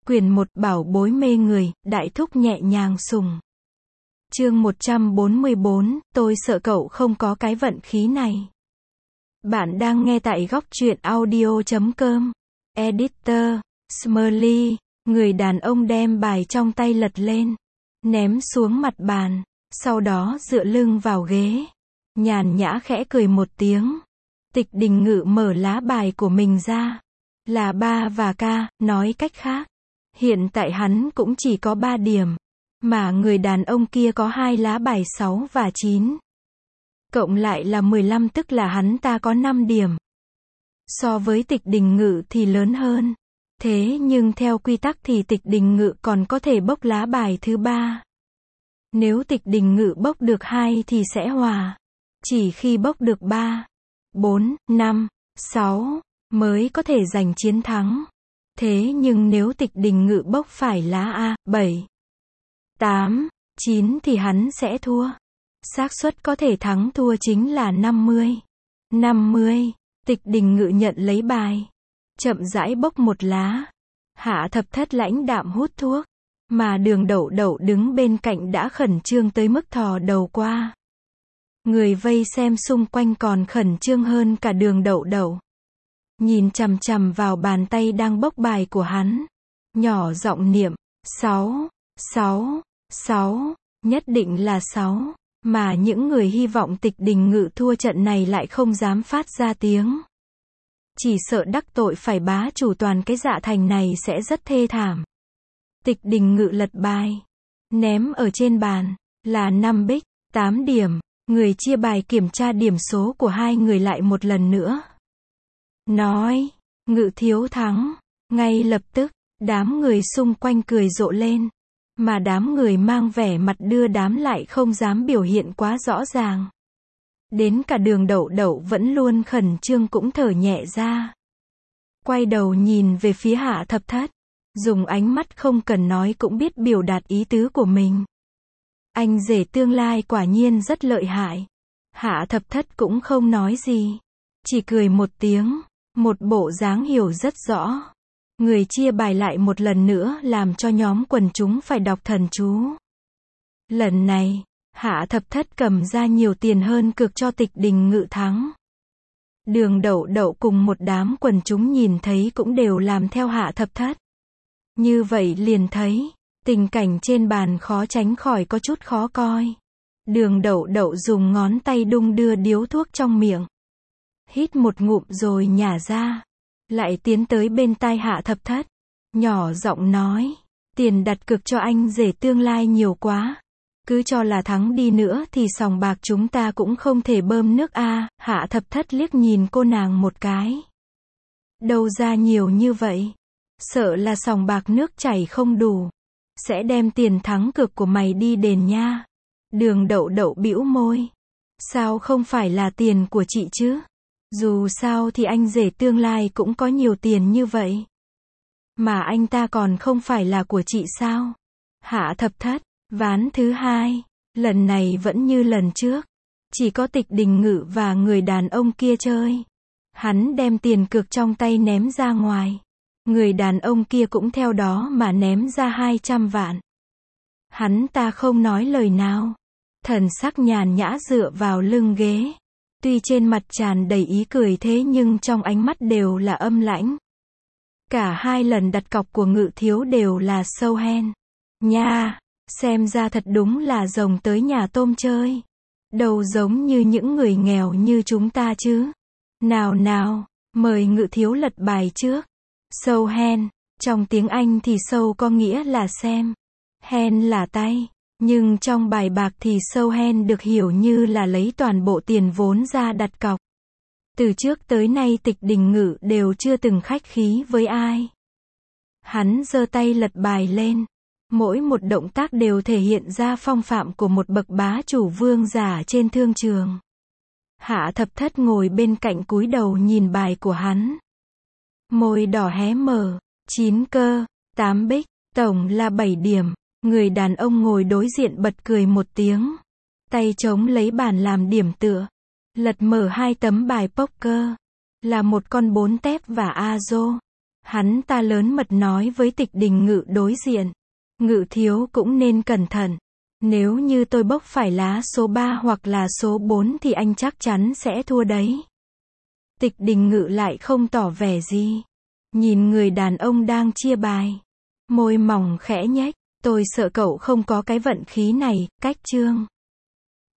Quyển 1 Bảo bối mê người, đại thúc nhẹ nhàng sùng. Chương 144, tôi sợ cậu không có cái vận khí này. Bạn đang nghe tại góc truyện audio.com. Editor, Smiley, người đàn ông đem bài trong tay lật lên, ném xuống mặt bàn, sau đó dựa lưng vào ghế, nhàn nhã khẽ cười một tiếng. Tịch Đình Ngự mở lá bài của mình ra, là 3 và K, nói cách khác, hiện tại hắn cũng chỉ có 3 điểm, mà người đàn ông kia có 2 lá bài 6 và 9. Cộng lại là 15, tức là hắn ta có 5 điểm. So với Tịch Đình Ngự thì lớn hơn. Thế nhưng theo quy tắc thì Tịch Đình Ngự còn có thể bốc lá bài thứ 3. Nếu Tịch Đình Ngự bốc được 2 thì sẽ hòa. Chỉ khi bốc được 3, 4, 5, 6 mới có thể giành chiến thắng. Thế nhưng nếu Tịch Đình Ngự bốc phải lá A, 7, 8, 9 thì hắn sẽ thua. Xác suất có thể thắng thua chính là 50. 50, Tịch Đình Ngự nhận lấy bài, chậm rãi bốc một lá. Hạ Thập Thất lãnh đạm hút thuốc, mà Đường Đậu Đậu đứng bên cạnh đã khẩn trương tới mức thò đầu qua. Người vây xem xung quanh còn khẩn trương hơn cả Đường Đậu Đậu. Nhìn chằm chằm vào bàn tay đang bốc bài của hắn, nhỏ giọng niệm, 6, 6, 6, nhất định là 6, mà những người hy vọng Tịch Đình Ngự thua trận này lại không dám phát ra tiếng. Chỉ sợ đắc tội phải bá chủ toàn cái Dạ Thành này sẽ rất thê thảm. Tịch Đình Ngự lật bài, ném ở trên bàn, là 5 bích, 8 điểm, người chia bài kiểm tra điểm số của hai người lại một lần nữa. Nói, Ngự thiếu thắng. Ngay lập tức, đám người xung quanh cười rộ lên, mà đám người mang vẻ mặt đưa đám lại không dám biểu hiện quá rõ ràng. Đến cả Đường Đậu Đậu vẫn luôn khẩn trương cũng thở nhẹ ra. Quay đầu nhìn về phía Hạ Thập Thất, dùng ánh mắt không cần nói cũng biết biểu đạt ý tứ của mình. Anh rể tương lai quả nhiên rất lợi hại. Hạ Thập Thất cũng không nói gì, chỉ cười một tiếng, một bộ dáng hiểu rất rõ. Người chia bài lại một lần nữa làm cho nhóm quần chúng phải đọc thần chú. Lần này, Hạ Thập Thất cầm ra nhiều tiền hơn cược cho Tịch Đình Ngự thắng. Đường Đậu Đậu cùng một đám quần chúng nhìn thấy cũng đều làm theo Hạ Thập Thất. Như vậy liền thấy, tình cảnh trên bàn khó tránh khỏi có chút khó coi. Đường Đậu Đậu dùng ngón tay đung đưa điếu thuốc trong miệng, hít một ngụm rồi nhả ra, lại tiến tới bên tai Hạ Thập Thất, nhỏ giọng nói, tiền đặt cược cho anh rể tương lai nhiều quá. Cứ cho là thắng đi nữa thì sòng bạc chúng ta cũng không thể bơm nước a. Hạ Thập Thất liếc nhìn cô nàng một cái. Đâu ra nhiều như vậy? Sợ là sòng bạc nước chảy không đủ. Sẽ đem tiền thắng cược của mày đi đền nha. Đường Đậu Đậu bĩu môi. Sao không phải là tiền của chị chứ? Dù sao thì anh rể tương lai cũng có nhiều tiền như vậy. Mà anh ta còn không phải là của chị sao? Hạ Thập Thất. Ván thứ 2, lần này vẫn như lần trước, chỉ có Tịch Đình Ngự và người đàn ông kia chơi. Hắn đem tiền cược trong tay ném ra ngoài. Người đàn ông kia cũng theo đó mà ném ra 200 vạn. Hắn ta không nói lời nào, thần sắc nhàn nhã dựa vào lưng ghế. Tuy trên mặt tràn đầy ý cười thế nhưng trong ánh mắt đều là âm lãnh. Cả hai lần đặt cọc của Ngự thiếu đều là sâu hen. Nha! Xem ra thật đúng là rồng tới nhà tôm chơi. Đâu giống như những người nghèo như chúng ta chứ. Nào nào, mời Ngự thiếu lật bài trước. Show hand, trong tiếng Anh thì show có nghĩa là xem. Hand là tay. Nhưng trong bài bạc thì show hand được hiểu như là lấy toàn bộ tiền vốn ra đặt cọc. Từ trước tới nay Tịch Đình Ngự đều chưa từng khách khí với ai. Hắn giơ tay lật bài lên. Mỗi một động tác đều thể hiện ra phong phạm của một bậc bá chủ vương giả trên thương trường. Hạ Thập Thất ngồi bên cạnh cúi đầu nhìn bài của hắn. Môi đỏ hé mở, 9 cơ, 8 bích, tổng là 7 điểm. Người đàn ông ngồi đối diện bật cười một tiếng. Tay chống lấy bàn làm điểm tựa. Lật mở 2 tấm bài poker. Là một con 4 tép và azo. Hắn ta lớn mật nói với Tịch Đình Ngự đối diện. Ngự thiếu cũng nên cẩn thận. Nếu như tôi bốc phải lá số 3 hoặc là số 4 thì anh chắc chắn sẽ thua đấy. Tịch Đình Ngự lại không tỏ vẻ gì. Nhìn người đàn ông đang chia bài. Môi mỏng khẽ nhếch. Tôi sợ cậu không có cái vận khí này, cách Trương.